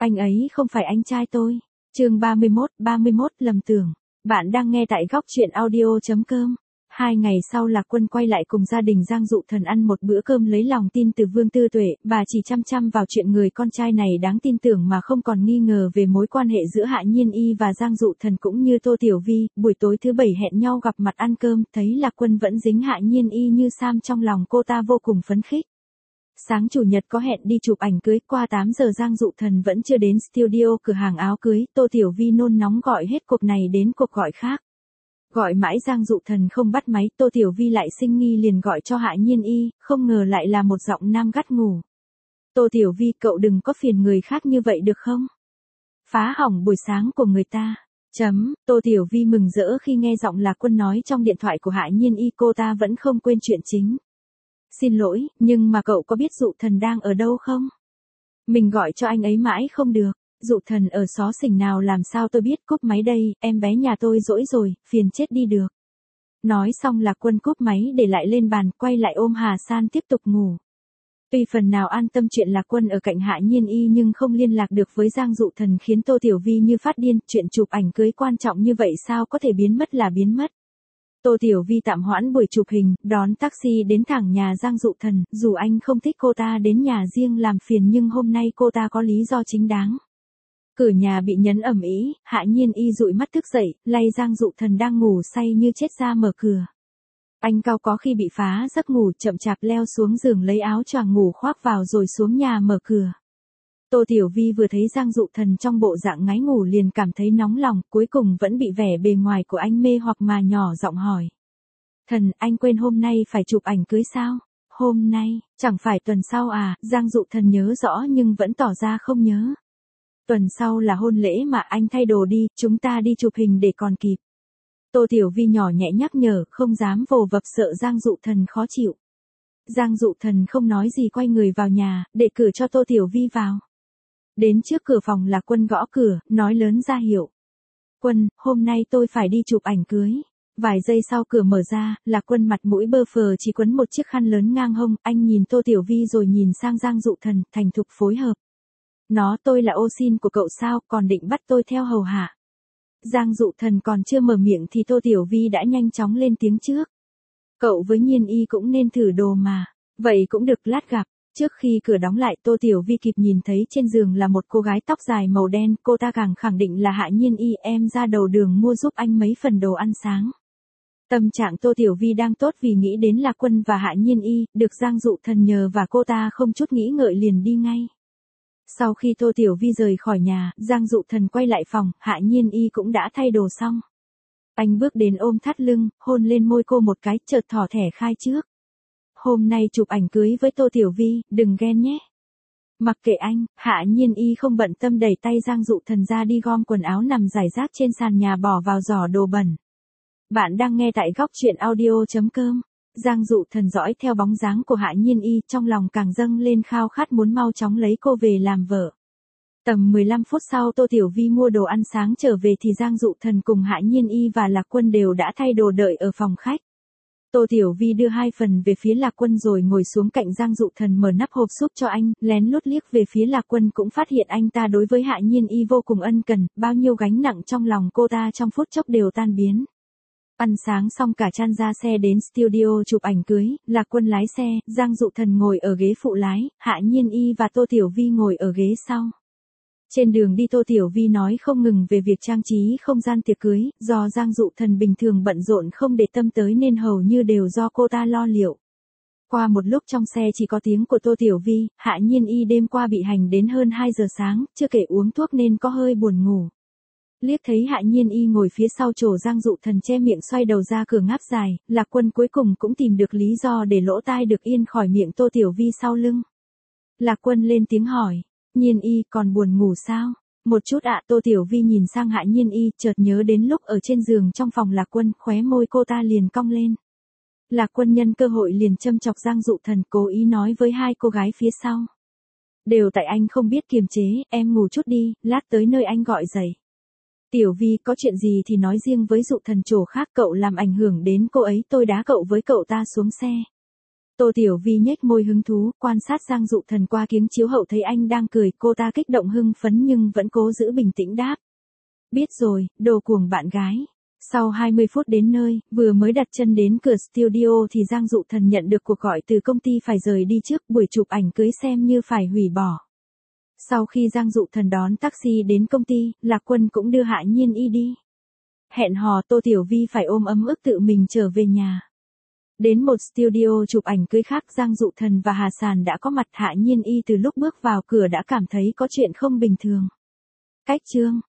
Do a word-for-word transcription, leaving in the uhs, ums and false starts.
Anh ấy không phải anh trai tôi. Chương ba mươi mốt, ba mươi mốt lầm tưởng. Bạn đang nghe tại góc truyện audio.com. Hai ngày sau Lạc Quân quay lại cùng gia đình Giang Dụ Thần ăn một bữa cơm lấy lòng tin từ Vương Tư Tuệ, bà chỉ chăm chăm vào chuyện người con trai này đáng tin tưởng mà không còn nghi ngờ về mối quan hệ giữa Hạ Nhiên Y và Giang Dụ Thần cũng như Tô Tiểu Vi. Buổi tối thứ bảy hẹn nhau gặp mặt ăn cơm, thấy Lạc Quân vẫn dính Hạ Nhiên Y như Sam trong lòng cô ta vô cùng phấn khích. Sáng chủ nhật có hẹn đi chụp ảnh cưới, qua tám giờ Giang Dụ Thần vẫn chưa đến studio cửa hàng áo cưới, Tô Tiểu Vi nôn nóng gọi hết cuộc này đến cuộc gọi khác. Gọi mãi Giang Dụ Thần không bắt máy, Tô Tiểu Vi lại sinh nghi liền gọi cho Hạ Nhiên Y, không ngờ lại là một giọng nam gắt ngủ. Tô Tiểu Vi, cậu đừng có phiền người khác như vậy được không? Phá hỏng buổi sáng của người ta. Chấm, Tô Tiểu Vi mừng rỡ khi nghe giọng Lạc Quân nói trong điện thoại của Hạ Nhiên Y, cô ta vẫn không quên chuyện chính. Xin lỗi, nhưng mà cậu có biết Dụ Thần đang ở đâu không? Mình gọi cho anh ấy mãi không được. Dụ Thần ở xó xỉnh nào làm sao tôi biết, cúp máy đây, em bé nhà tôi dỗi rồi, phiền chết đi được. Nói xong Lạc Quân cúp máy để lại lên bàn, quay lại ôm Hà San tiếp tục ngủ. Tuy phần nào an tâm chuyện Lạc Quân ở cạnh Hạ Nhiên Y nhưng không liên lạc được với Giang Dụ Thần khiến Tô Tiểu Vi như phát điên, chuyện chụp ảnh cưới quan trọng như vậy sao có thể biến mất là biến mất. Tô Tiểu Vi tạm hoãn buổi chụp hình, đón taxi đến thẳng nhà Giang Dụ Thần, dù anh không thích cô ta đến nhà riêng làm phiền nhưng hôm nay cô ta có lý do chính đáng. Cửa nhà bị nhấn ầm ĩ, Hạ Nhiên Y dụi mắt thức dậy, lay Giang Dụ Thần đang ngủ say như chết ra mở cửa. Anh cao có khi bị phá giấc ngủ, chậm chạp leo xuống giường lấy áo choàng ngủ khoác vào rồi xuống nhà mở cửa. Tô Tiểu Vi vừa thấy Giang Dụ Thần trong bộ dạng ngái ngủ liền cảm thấy nóng lòng, cuối cùng vẫn bị vẻ bề ngoài của anh mê hoặc mà nhỏ giọng hỏi. Thần, anh quên hôm nay phải chụp ảnh cưới sao? Hôm nay, chẳng phải tuần sau à? Giang Dụ Thần nhớ rõ nhưng vẫn tỏ ra không nhớ. Tuần sau là hôn lễ mà, anh thay đồ đi, chúng ta đi chụp hình để còn kịp. Tô Tiểu Vi nhỏ nhẹ nhắc nhở, không dám vồ vập sợ Giang Dụ Thần khó chịu. Giang Dụ Thần không nói gì quay người vào nhà, để cửa cho Tô Tiểu Vi vào. Đến trước cửa phòng Lạc Quân gõ cửa, nói lớn ra hiệu. Quân, hôm nay tôi phải đi chụp ảnh cưới. Vài giây sau cửa mở ra, Lạc Quân mặt mũi bơ phờ chỉ quấn một chiếc khăn lớn ngang hông, anh nhìn Tô Tiểu Vi rồi nhìn sang Giang Dụ Thần, thành thục phối hợp. Nó tôi là ô xin của cậu sao, còn định bắt tôi theo hầu hạ. Giang Dụ Thần còn chưa mở miệng thì Tô Tiểu Vi đã nhanh chóng lên tiếng trước. Cậu với Nhiên Y cũng nên thử đồ mà. Vậy cũng được, lát gặp. Trước khi cửa đóng lại Tô Tiểu Vi kịp nhìn thấy trên giường là một cô gái tóc dài màu đen, cô ta càng khẳng định là Hạ Nhiên Y, em ra đầu đường mua giúp anh mấy phần đồ ăn sáng. Tâm trạng Tô Tiểu Vi đang tốt vì nghĩ đến Lạc Quân và Hạ Nhiên Y, được Giang Dụ Thần nhờ và cô ta không chút nghĩ ngợi liền đi ngay. Sau khi Tô Tiểu Vi rời khỏi nhà, Giang Dụ Thần quay lại phòng, Hạ Nhiên Y cũng đã thay đồ xong. Anh bước đến ôm thắt lưng, hôn lên môi cô một cái, chợt thỏ thẻ khai trước. Hôm nay chụp ảnh cưới với Tô Tiểu Vi, đừng ghen nhé. Mặc kệ anh, Hạ Nhiên Y không bận tâm đẩy tay Giang Dụ Thần ra đi gom quần áo nằm rải rác trên sàn nhà bỏ vào giỏ đồ bẩn. Bạn đang nghe tại góc truyện audio.com. Giang Dụ Thần dõi theo bóng dáng của Hạ Nhiên Y, trong lòng càng dâng lên khao khát muốn mau chóng lấy cô về làm vợ. Tầm mười lăm phút sau Tô Tiểu Vi mua đồ ăn sáng trở về thì Giang Dụ Thần cùng Hạ Nhiên Y và Lạc Quân đều đã thay đồ đợi ở phòng khách. Tô Tiểu Vi đưa hai phần về phía Lạc Quân rồi ngồi xuống cạnh Giang Dụ Thần mở nắp hộp súp cho anh, lén lút liếc về phía Lạc Quân cũng phát hiện anh ta đối với Hạ Nhiên Y vô cùng ân cần, bao nhiêu gánh nặng trong lòng cô ta trong phút chốc đều tan biến. Ăn sáng xong cả chăn ra xe đến studio chụp ảnh cưới, Lạc Quân lái xe, Giang Dụ Thần ngồi ở ghế phụ lái, Hạ Nhiên Y và Tô Tiểu Vi ngồi ở ghế sau. Trên đường đi Tô Tiểu Vi nói không ngừng về việc trang trí không gian tiệc cưới, do Giang Dụ Thần bình thường bận rộn không để tâm tới nên hầu như đều do cô ta lo liệu. Qua một lúc trong xe chỉ có tiếng của Tô Tiểu Vi, Hạ Nhiên Y đêm qua bị hành đến hơn hai giờ sáng, chưa kể uống thuốc nên có hơi buồn ngủ. Liếc thấy Hạ Nhiên Y ngồi phía sau chỗ Giang Dụ Thần che miệng xoay đầu ra cửa ngáp dài, Lạc Quân cuối cùng cũng tìm được lý do để lỗ tai được yên khỏi miệng Tô Tiểu Vi sau lưng. Lạc Quân lên tiếng hỏi, Nhiên Y còn buồn ngủ sao? Một chút ạ. Tô Tiểu Vi nhìn sang Hạ Nhiên Y, chợt nhớ đến lúc ở trên giường trong phòng Lạc Quân, khóe môi cô ta liền cong lên. Lạc Quân nhân cơ hội liền châm chọc Giang Dụ Thần, cố ý nói với hai cô gái phía sau. Đều tại anh không biết kiềm chế, em ngủ chút đi, lát tới nơi anh gọi dậy. Tiểu Vi, có chuyện gì thì nói riêng với Dụ Thần chỗ khác, cậu làm ảnh hưởng đến cô ấy, tôi đá cậu với cậu ta xuống xe. Tô Tiểu Vi nhếch môi hứng thú, quan sát Giang Dụ Thần qua kiếng chiếu hậu thấy anh đang cười, cô ta kích động hưng phấn nhưng vẫn cố giữ bình tĩnh đáp. Biết rồi, đồ cuồng bạn gái. Sau hai mươi phút đến nơi, vừa mới đặt chân đến cửa studio thì Giang Dụ Thần nhận được cuộc gọi từ công ty phải rời đi trước, buổi chụp ảnh cưới xem như phải hủy bỏ. Sau khi Giang Dụ Thần đón taxi đến công ty, Lạc Quân cũng đưa Hạ Nhiên Y đi. Hẹn hò Tô Tiểu Vi phải ôm ấm ức tự mình trở về nhà. Đến một studio chụp ảnh cưới khác, Giang Dụ Thần và Hà Sàn đã có mặt. Hạ Nhiên Y từ lúc bước vào cửa đã cảm thấy có chuyện không bình thường. Cách chương